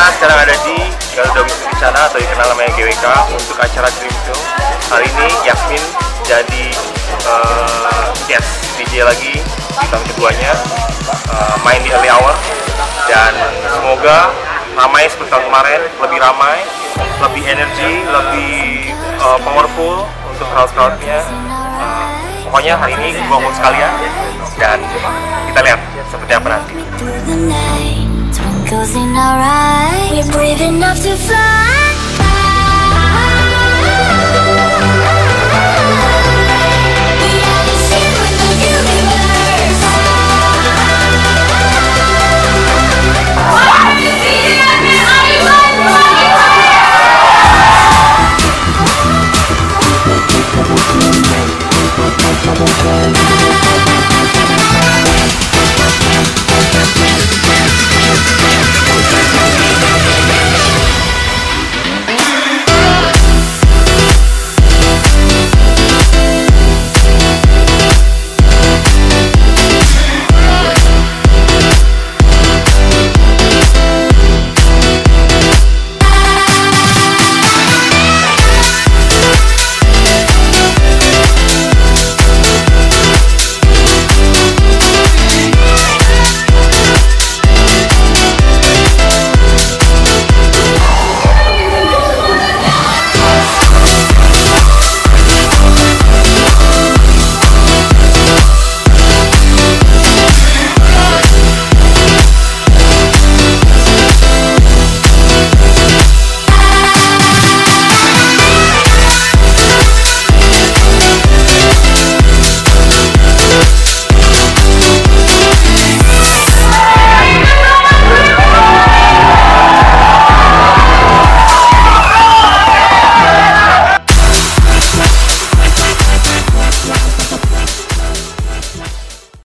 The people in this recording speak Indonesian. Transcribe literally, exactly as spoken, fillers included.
sekarang ada di Garuda Wisnu Kencana atau dikenal namanya G W K untuk acara Dream Show. Hari ini Yasmin jadi uh, guest D J lagi di tahun keduanya, uh, main di early hour, dan semoga ramai seperti tahun kemarin, lebih ramai, lebih energi, lebih uh, powerful untuk crowd-crowdnya. Uh, pokoknya hari ini gua mau sekalian, dan kita lihat seperti apa nanti. Goes in our eyes, we're brave enough to fly.